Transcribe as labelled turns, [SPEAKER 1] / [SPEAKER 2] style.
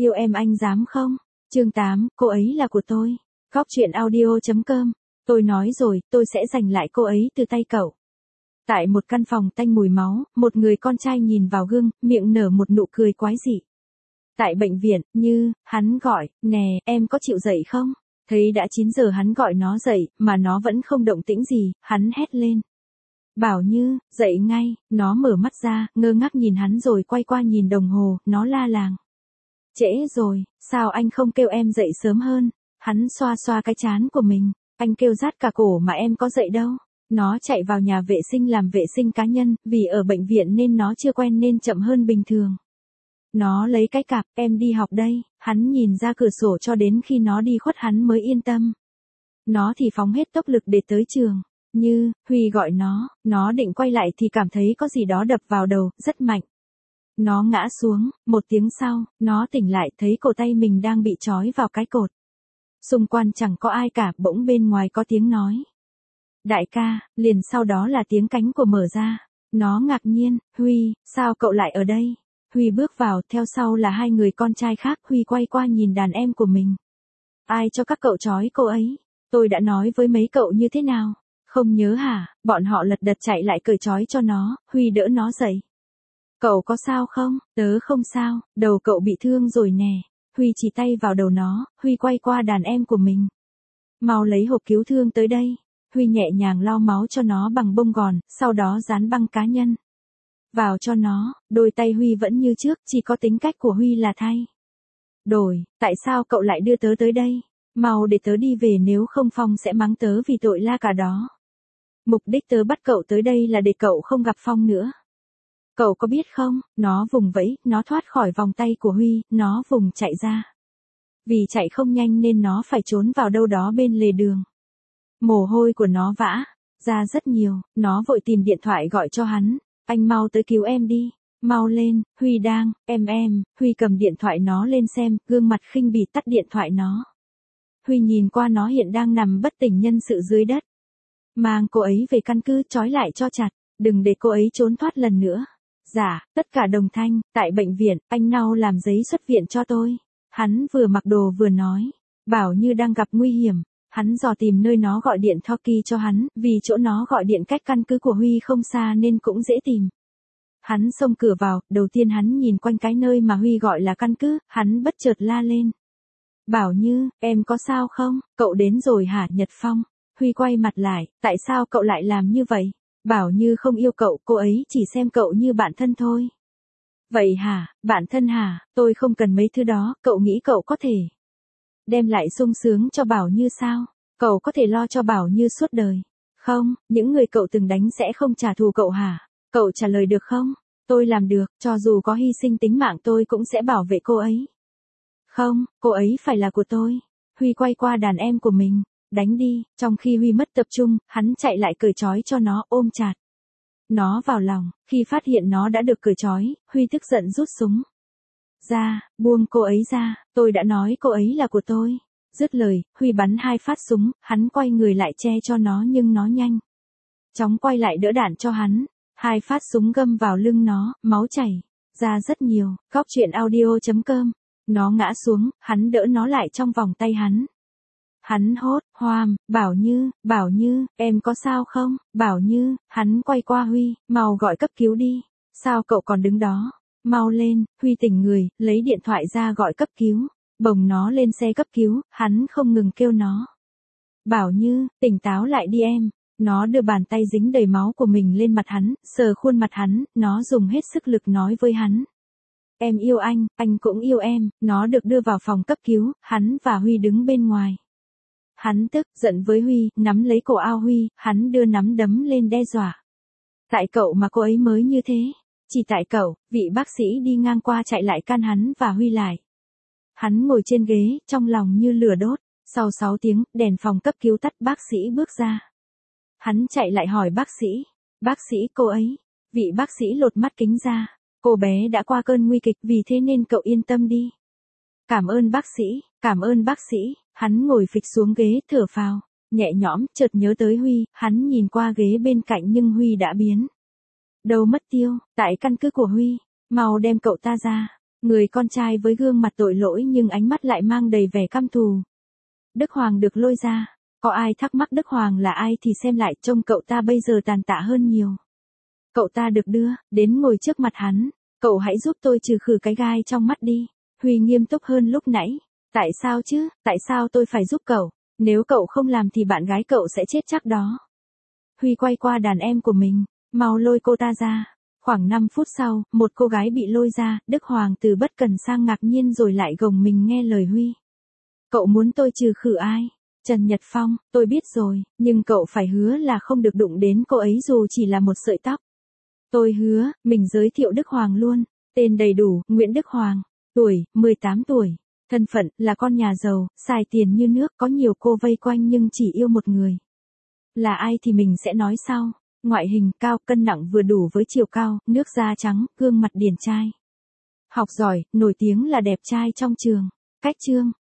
[SPEAKER 1] Yêu em anh dám không? Chương 8, cô ấy là của tôi. Góc truyện audio.com. Tôi nói rồi, tôi sẽ giành lại cô ấy từ tay cậu. Tại một căn phòng tanh mùi máu, một người con trai nhìn vào gương, miệng nở một nụ cười quái dị. Tại bệnh viện, Như, hắn gọi, nè, em có chịu dậy không? Thấy đã 9 giờ hắn gọi nó dậy, mà nó vẫn không động tĩnh gì, hắn hét lên. Bảo Như, dậy ngay, nó mở mắt ra, ngơ ngác nhìn hắn rồi quay qua nhìn đồng hồ, nó la làng. Trễ rồi, sao anh không kêu em dậy sớm hơn? Hắn xoa xoa cái trán của mình, anh kêu rát cả cổ mà em có dậy đâu. Nó chạy vào nhà vệ sinh làm vệ sinh cá nhân, vì ở bệnh viện nên nó chưa quen nên chậm hơn bình thường. Nó lấy cái cặp, em đi học đây, hắn nhìn ra cửa sổ cho đến khi nó đi khuất hắn mới yên tâm. Nó thì phóng hết tốc lực để tới trường. Như, Huy gọi nó định quay lại thì cảm thấy có gì đó đập vào đầu, rất mạnh. Nó ngã xuống, một tiếng sau, nó tỉnh lại thấy cổ tay mình đang bị trói vào cái cột. Xung quanh chẳng có ai cả, bỗng bên ngoài có tiếng nói. Đại ca, liền sau đó là tiếng cánh của mở ra. Nó ngạc nhiên, Huy, sao cậu lại ở đây? Huy bước vào, theo sau là hai người con trai khác. Huy quay qua nhìn đàn em của mình. Ai cho các cậu trói cô ấy? Tôi đã nói với mấy cậu như thế nào? Không nhớ hả? Bọn họ lật đật chạy lại cởi trói cho nó. Huy đỡ nó dậy. Cậu có sao không? Tớ không sao, đầu cậu bị thương rồi nè. Huy chỉ tay vào đầu nó, Huy quay qua đàn em của mình. Mau lấy hộp cứu thương tới đây. Huy nhẹ nhàng lau máu cho nó bằng bông gòn, sau đó dán băng cá nhân vào cho nó. Đôi tay Huy vẫn như trước, chỉ có tính cách của Huy là thay đổi. Tại sao cậu lại đưa tớ tới đây? Mau để tớ đi về, nếu không Phong sẽ mắng tớ vì tội la cả đó. Mục đích tớ bắt cậu tới đây là để cậu không gặp Phong nữa. Cậu có biết không, nó vùng vẫy, nó thoát khỏi vòng tay của Huy, nó vùng chạy ra. Vì chạy không nhanh nên nó phải trốn vào đâu đó bên lề đường. Mồ hôi của nó vã ra rất nhiều, nó vội tìm điện thoại gọi cho hắn. Anh mau tới cứu em đi, mau lên, Huy đang, em, Huy cầm điện thoại nó lên xem, gương mặt khinh bỉ tắt điện thoại nó. Huy nhìn qua nó hiện đang nằm bất tỉnh nhân sự dưới đất. Mang cô ấy về căn cứ, trói lại cho chặt, đừng để cô ấy trốn thoát lần nữa. Dạ, tất cả đồng thanh, tại bệnh viện, anh mau làm giấy xuất viện cho tôi. Hắn vừa mặc đồ vừa nói, Bảo Như đang gặp nguy hiểm. Hắn dò tìm nơi nó gọi điện talkie cho hắn, vì chỗ nó gọi điện cách căn cứ của Huy không xa nên cũng dễ tìm. Hắn xông cửa vào, đầu tiên hắn nhìn quanh cái nơi mà Huy gọi là căn cứ, hắn bất chợt la lên. Bảo Như, em có sao không? Cậu đến rồi hả, Nhật Phong? Huy quay mặt lại, tại sao cậu lại làm như vậy? Bảo Như không yêu cậu, cô ấy chỉ xem cậu như bạn thân thôi. Vậy hả, bạn thân hả? Tôi không cần mấy thứ đó, cậu nghĩ cậu có thể đem lại sung sướng cho Bảo Như sao? Cậu có thể lo cho Bảo Như suốt đời. Không, những người cậu từng đánh sẽ không trả thù cậu hả? Cậu trả lời được không? Tôi làm được, cho dù có hy sinh tính mạng tôi cũng sẽ bảo vệ cô ấy. Không, cô ấy phải là của tôi. Huy quay qua đàn em của mình. Đánh đi, trong khi Huy mất tập trung, hắn chạy lại cởi trói cho nó, ôm chặt nó vào lòng. Khi phát hiện nó đã được cởi trói, Huy tức giận rút súng ra, buông cô ấy ra, tôi đã nói cô ấy là của tôi. Dứt lời, Huy bắn 2 phát súng, hắn quay người lại che cho nó nhưng nó nhanh chóng quay lại đỡ đạn cho hắn. 2 phát súng găm vào lưng nó, máu chảy ra rất nhiều. Góc truyện audio.com. Nó ngã xuống, hắn đỡ nó lại trong vòng tay hắn. Hắn hốt, hoam, Bảo Như, em có sao không? Bảo Như, hắn quay qua Huy, mau gọi cấp cứu đi. Sao cậu còn đứng đó? Mau lên, Huy tỉnh người, lấy điện thoại ra gọi cấp cứu. Bồng nó lên xe cấp cứu, hắn không ngừng kêu nó. Bảo Như, tỉnh táo lại đi em. Nó đưa bàn tay dính đầy máu của mình lên mặt hắn, sờ khuôn mặt hắn, nó dùng hết sức lực nói với hắn. Em yêu anh cũng yêu em. Nó được đưa vào phòng cấp cứu, hắn và Huy đứng bên ngoài. Hắn tức giận với Huy, nắm lấy cổ áo Huy, hắn đưa nắm đấm lên đe dọa. Tại cậu mà cô ấy mới như thế. Chỉ tại cậu, vị bác sĩ đi ngang qua chạy lại can hắn và Huy lại. Hắn ngồi trên ghế, trong lòng như lửa đốt. Sau 6 tiếng, đèn phòng cấp cứu tắt, bác sĩ bước ra. Hắn chạy lại hỏi bác sĩ cô ấy. Vị bác sĩ lột mắt kính ra. Cô bé đã qua cơn nguy kịch, vì thế nên cậu yên tâm đi. Cảm ơn bác sĩ. Hắn ngồi phịch xuống ghế, thở phào nhẹ nhõm, chợt nhớ tới Huy, hắn nhìn qua ghế bên cạnh nhưng Huy đã biến đâu mất tiêu, tại căn cứ của Huy. Mau đem cậu ta ra. Người con trai với gương mặt tội lỗi nhưng ánh mắt lại mang đầy vẻ căm thù. Đức Hoàng được lôi ra. Có ai thắc mắc Đức Hoàng là ai thì xem lại, trông cậu ta bây giờ tàn tạ hơn nhiều. Cậu ta được đưa đến ngồi trước mặt hắn. Cậu hãy giúp tôi trừ khử cái gai trong mắt đi. Huy nghiêm túc hơn lúc nãy. Tại sao chứ, tại sao tôi phải giúp cậu? Nếu cậu không làm thì bạn gái cậu sẽ chết chắc đó. Huy quay qua đàn em của mình. Mau lôi cô ta ra. Khoảng 5 phút sau, một cô gái bị lôi ra. Đức Hoàng từ bất cần sang ngạc nhiên rồi lại gồng mình nghe lời Huy. Cậu muốn tôi trừ khử ai? Trần Nhật Phong, tôi biết rồi, nhưng cậu phải hứa là không được đụng đến cô ấy dù chỉ là một sợi tóc. Tôi hứa. Mình giới thiệu Đức Hoàng luôn. Tên đầy đủ, Nguyễn Đức Hoàng. Tuổi, 18 tuổi. Thân phận, là con nhà giàu, xài tiền như nước, có nhiều cô vây quanh nhưng chỉ yêu một người. Là ai thì mình sẽ nói sau. Ngoại hình, cao, cân nặng vừa đủ với chiều cao, nước da trắng, gương mặt điển trai. Học giỏi, nổi tiếng là đẹp trai trong trường. Cách chương.